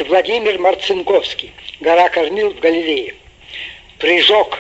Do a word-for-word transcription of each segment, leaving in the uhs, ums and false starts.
Владимир Марцинковский. Гора Кормил в Галилее. Прыжок.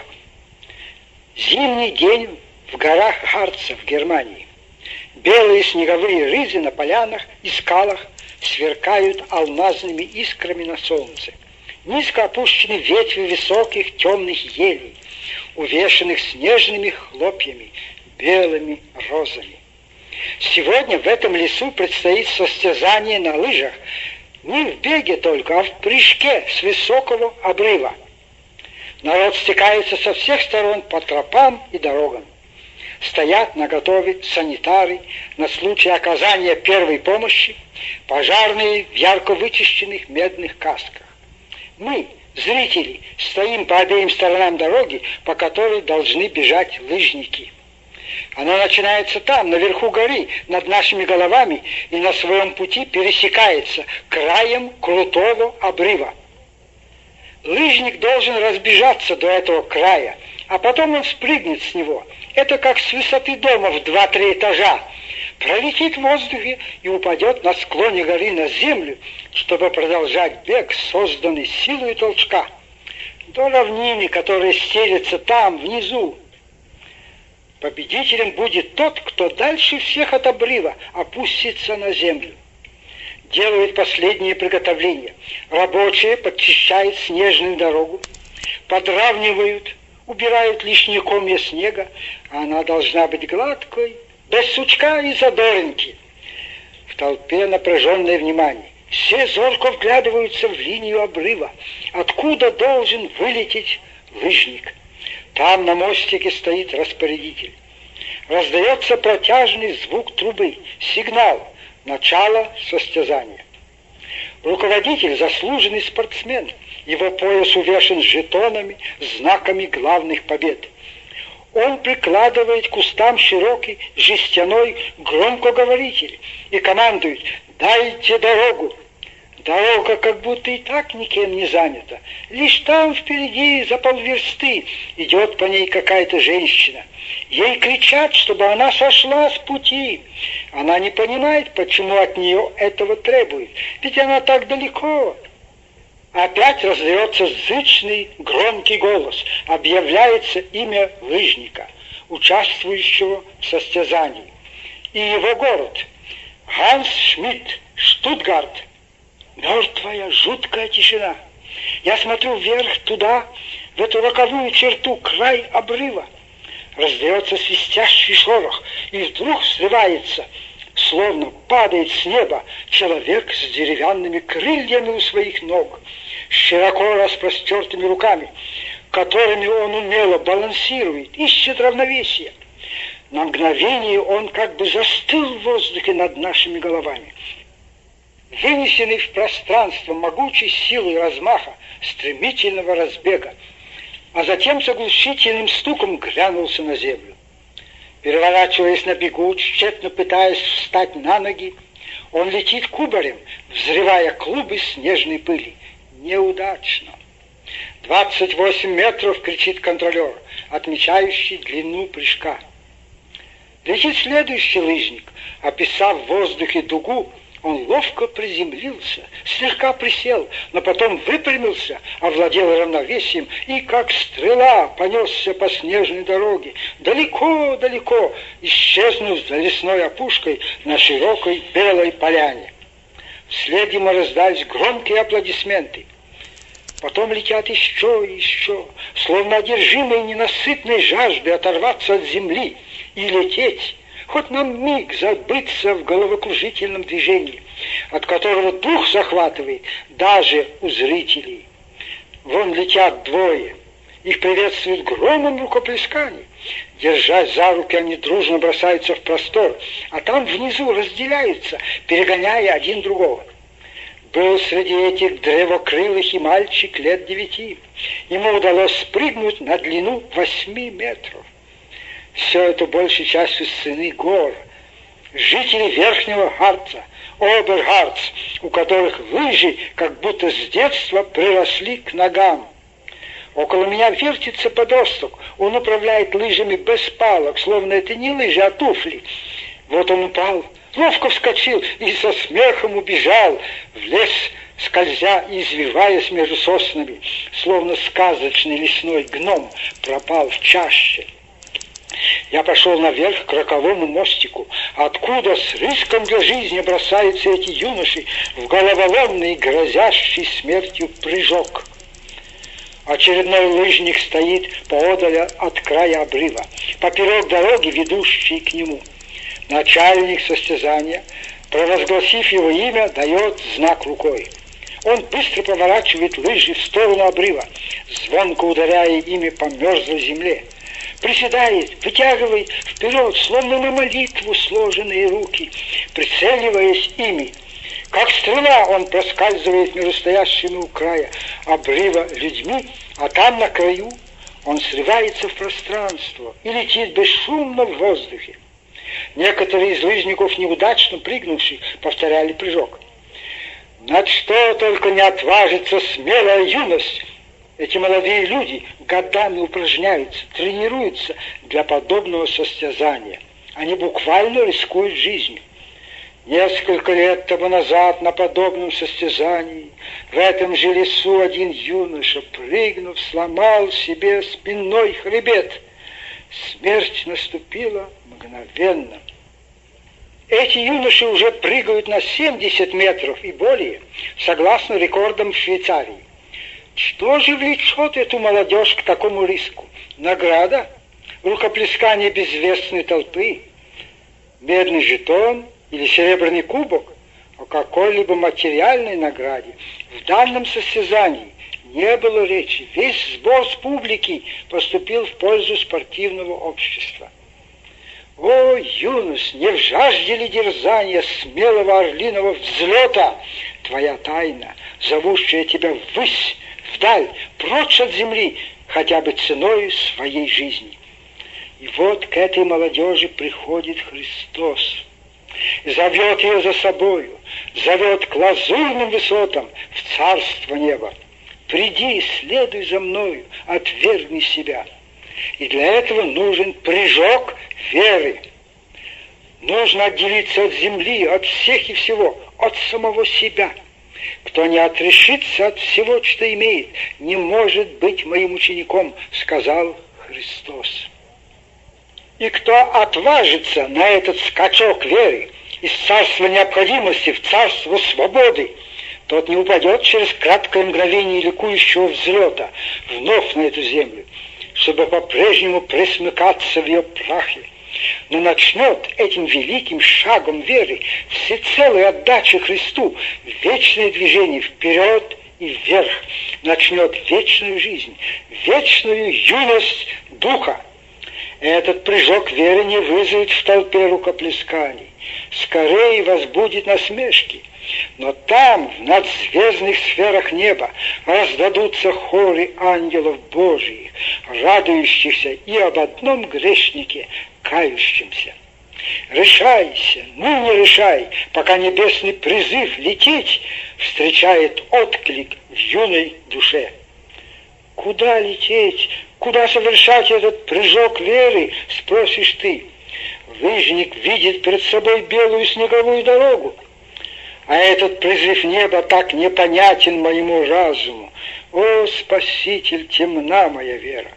Зимний день в горах Харца в Германии. Белые снеговые рызы на полянах и скалах сверкают алмазными искрами на солнце. Низко опущены ветви высоких темных елей, увешанных снежными хлопьями, белыми розами. Сегодня в этом лесу предстоит состязание на лыжах, не в беге только, а в прыжке с высокого обрыва. Народ стекается со всех сторон по тропам и дорогам. Стоят наготове санитары на случай оказания первой помощи, пожарные в ярко вычищенных медных касках. Мы, зрители, стоим по обеим сторонам дороги, по которой должны бежать лыжники. Она начинается там, наверху горы, над нашими головами, и на своем пути пересекается краем крутого обрыва. Лыжник должен разбежаться до этого края, а потом он спрыгнет с него. Это как с высоты дома в два-три этажа. Пролетит в воздухе и упадет на склоне горы на землю, чтобы продолжать бег, созданный силой толчка, до равнины, которая стелется там, внизу. Победителем будет тот, кто дальше всех от обрыва опустится на землю. Делают последние приготовления. Рабочие подчищают снежную дорогу, подравнивают, убирают лишние комья снега. Она должна быть гладкой, без сучка и задоринки. В толпе напряженное внимание. Все зорко вглядываются в линию обрыва, откуда должен вылететь лыжник. Там на мостике стоит распорядитель. Раздается протяжный звук трубы, сигнал, начало состязания. Руководитель — заслуженный спортсмен. Его пояс увешан жетонами, знаками главных побед. Он прикладывает к устам широкий жестяной громкоговоритель и командует: «Дайте дорогу!» Дорога как будто и так никем не занята. Лишь там впереди, за полверсты, идет по ней какая-то женщина. Ей кричат, чтобы она сошла с пути. Она не понимает, почему от нее этого требуют. Ведь она так далеко. Опять раздается зычный громкий голос. Объявляется имя лыжника, участвующего в состязании. И его город. Ганс Шмидт, Штутгарт. Мертвая, жуткая тишина. Я смотрю вверх, туда, в эту роковую черту, край обрыва. Раздается свистящий шорох, и вдруг срывается, словно падает с неба, человек с деревянными крыльями у своих ног, с широко распростертыми руками, которыми он умело балансирует, ищет равновесие. На мгновение он как бы застыл в воздухе над нашими головами. Вынесенный в пространство могучей силой размаха, стремительного разбега, а затем с оглушительным стуком грянулся на землю. Переворачиваясь на бегу, тщетно пытаясь встать на ноги, он летит кубарем, взрывая клубы снежной пыли. Неудачно. «Двадцать восемь метров!» — кричит контролер, отмечающий длину прыжка. Летит следующий лыжник. Описав в воздухе дугу, он ловко приземлился, слегка присел, но потом выпрямился, овладел равновесием и, как стрела, понесся по снежной дороге, далеко-далеко, исчезнув за лесной опушкой на широкой белой поляне. Вслед ему раздались громкие аплодисменты. Потом летят еще и еще, словно одержимые ненасытной жаждой оторваться от земли и лететь, хоть на миг забыться в головокружительном движении, от которого дух захватывает даже у зрителей. Вон летят двое. Их приветствуют громом рукоплесканий. Держась за руки, они дружно бросаются в простор, а там внизу разделяются, перегоняя один другого. Был среди этих древокрылых и мальчик лет девяти. Ему удалось спрыгнуть на длину восьми метров. Все это большей частью сыны гор, жители Верхнего Харца, Оберхарц, у которых лыжи как будто с детства приросли к ногам. Около меня вертится подросток, он управляет лыжами без палок, словно это не лыжи, а туфли. Вот он упал, ловко вскочил и со смехом убежал в лес скользя и извиваясь между соснами, словно сказочный лесной гном, пропал в чаще. Я пошел наверх к роковому мостику, откуда с риском для жизни бросаются эти юноши в головоломный, грозящий смертью прыжок. Очередной лыжник стоит поодаль от края обрыва, поперек дороги, ведущей к нему. Начальник состязания, провозгласив его имя, дает знак рукой. Он быстро поворачивает лыжи в сторону обрыва, звонко ударяя ими по мерзлой земле. Приседает, вытягивает вперед, словно на молитву сложенные руки, прицеливаясь ими. Как стрела он проскальзывает между стоящими у края обрыва людьми, а там на краю он срывается в пространство и летит бесшумно в воздухе. Некоторые из лыжников, неудачно прыгнувших, повторяли прыжок. Над что только не отважится смелая юность. Эти молодые люди годами упражняются, тренируются для подобного состязания. Они буквально рискуют жизнью. Несколько лет тому назад на подобном состязании в этом же лесу один юноша, прыгнув, сломал себе спинной хребет. Смерть наступила мгновенно. Эти юноши уже прыгают на семьдесят метров и более, согласно рекордам в Швейцарии. Что же влечет эту молодежь к такому риску? Награда? Рукоплескание безвестной толпы? Медный жетон или серебряный кубок? О какой-либо материальной награде в данном состязании не было речи. Весь сбор с публики поступил в пользу спортивного общества. О, юность, не в жажде ли дерзания смелого орлиного взлета твоя тайна, зовущая тебя ввысь, вдаль, прочь от земли, хотя бы ценой своей жизни. И вот к этой молодежи приходит Христос, зовет ее за собою, зовет к лазурным высотам, в царство неба. Приди, следуй за мною, отвергни себя. И для этого нужен прыжок веры. Нужно отделиться от земли, от всех и всего, от самого себя. Кто не отрешится от всего, что имеет, не может быть моим учеником, сказал Христос. И кто отважится на этот скачок веры из царства необходимости в царство свободы, тот не упадет через краткое мгновение ликующего взлета вновь на эту землю, чтобы по-прежнему пресмыкаться в ее прахе, но начнет этим великим шагом веры, всецелой отдачи Христу, вечное движение вперед и вверх, начнет вечную жизнь, вечную юность духа. Этот прыжок веры не вызовет в толпе рукоплесканий, скорее возбудит насмешки. Но там, в надзвездных сферах неба, раздадутся хоры ангелов Божиих, радующихся и об одном грешнике, кающемся. Решайся, ну не решай, пока небесный призыв лететь встречает отклик в юной душе. Куда лететь, куда совершать этот прыжок веры, спросишь ты. Лыжник видит перед собой белую снеговую дорогу, а этот призыв неба так непонятен моему разуму. О, Спаситель, темна моя вера!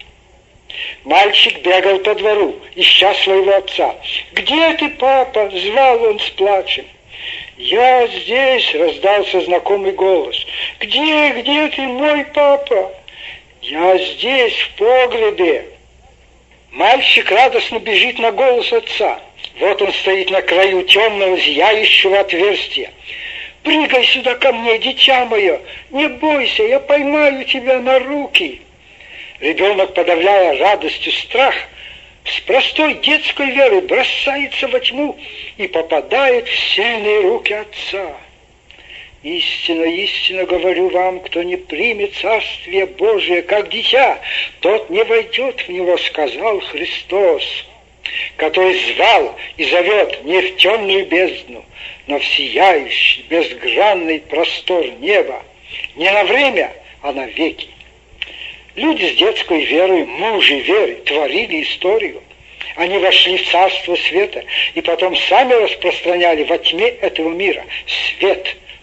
Мальчик бегал по двору, ища своего отца. «Где ты, папа?» — звал он с плачем. «Я здесь!» — раздался знакомый голос. «Где, где ты, мой папа?» «Я здесь, в погребе!» Мальчик радостно бежит на голос отца. Вот он стоит на краю темного, зияющего отверстия. «Прыгай сюда ко мне, дитя мое! Не бойся, я поймаю тебя на руки!» Ребенок, подавляя радостью страх, с простой детской верой бросается во тьму и попадает в сильные руки отца. «Истинно, истинно говорю вам, кто не примет Царствие Божие как дитя, тот не войдет в него», — сказал Христос, который звал и зовет не в темную бездну, но в сияющий, безгранный простор неба, не на время, а на веки. Люди с детской верой, мужи веры, творили историю. Они вошли в царство света и потом сами распространяли во тьме этого мира свет,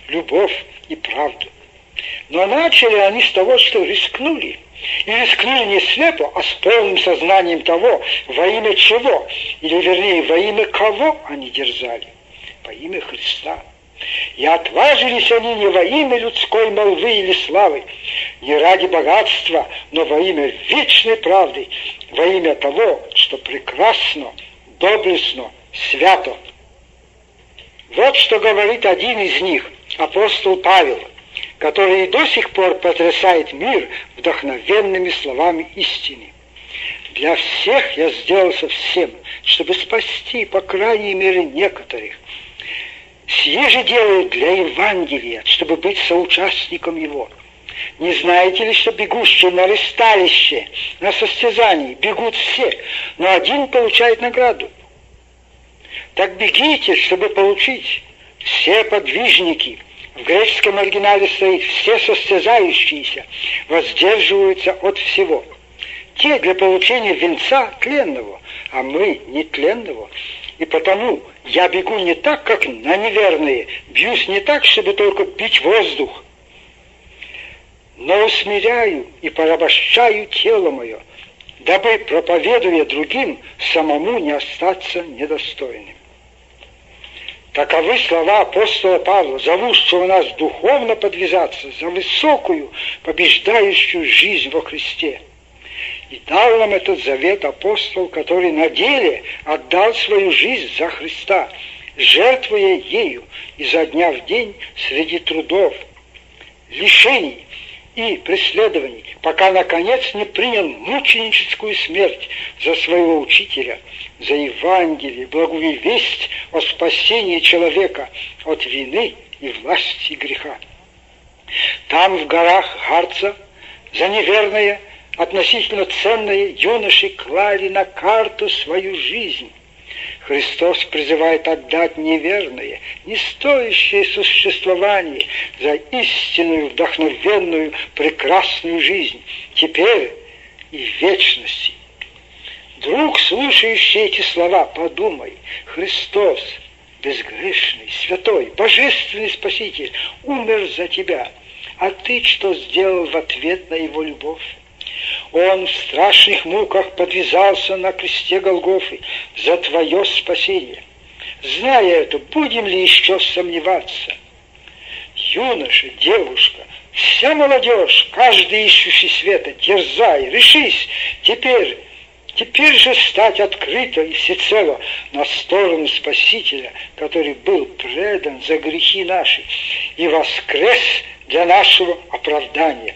любовь и правду. Но начали они с того, что рискнули. И рискнули не слепо, а с полным сознанием того, во имя чего, или вернее, во имя кого они дерзали. Во имя Христа. И отважились они не во имя людской молвы или славы, не ради богатства, но во имя вечной правды, во имя того, что прекрасно, доблестно, свято. Вот что говорит один из них, апостол Павел, который и до сих пор потрясает мир вдохновенными словами истины. Для всех я сделался всем, чтобы спасти, по крайней мере, некоторых. Сие же делаю для Евангелия, чтобы быть соучастником его. Не знаете ли, что бегущие на ресталище, на состязании бегут все, но один получает награду? Так бегите, чтобы получить. Все подвижники, в греческом оригинале стоит «все состязающиеся», воздерживаются от всего. Те для получения венца тленного, а мы нетленного. И потому я бегу не так, как на неверные, бьюсь не так, чтобы только бить воздух, но усмиряю и порабощаю тело мое, дабы, проповедуя другим, самому не остаться недостойным. Таковы слова апостола Павла, зовущего нас духовно подвязаться за высокую, побеждающую жизнь во Христе. И дал нам этот завет апостол, который на деле отдал свою жизнь за Христа, жертвуя ею изо дня в день среди трудов, лишений и преследований, пока, наконец, не принял мученическую смерть за своего учителя, за Евангелие, благую весть о спасении человека от вины и власти греха. Там, в горах Гарца, за неверное, относительно ценные юноши клали на карту свою жизнь. Христос призывает отдать неверное, не стоящее существование за истинную, вдохновенную, прекрасную жизнь, теперь и в вечности. Друг, слушающий эти слова, подумай, Христос, безгрешный, святой, божественный Спаситель, умер за тебя, а ты что сделал в ответ на его любовь? Он в страшных муках подвязался на кресте Голгофы за твое спасение. Зная это, будем ли еще сомневаться? Юноша, девушка, вся молодежь, каждый ищущий света, дерзай, решись, теперь, теперь же стать открыто и всецело на сторону Спасителя, который был предан за грехи наши и воскрес для нашего оправдания.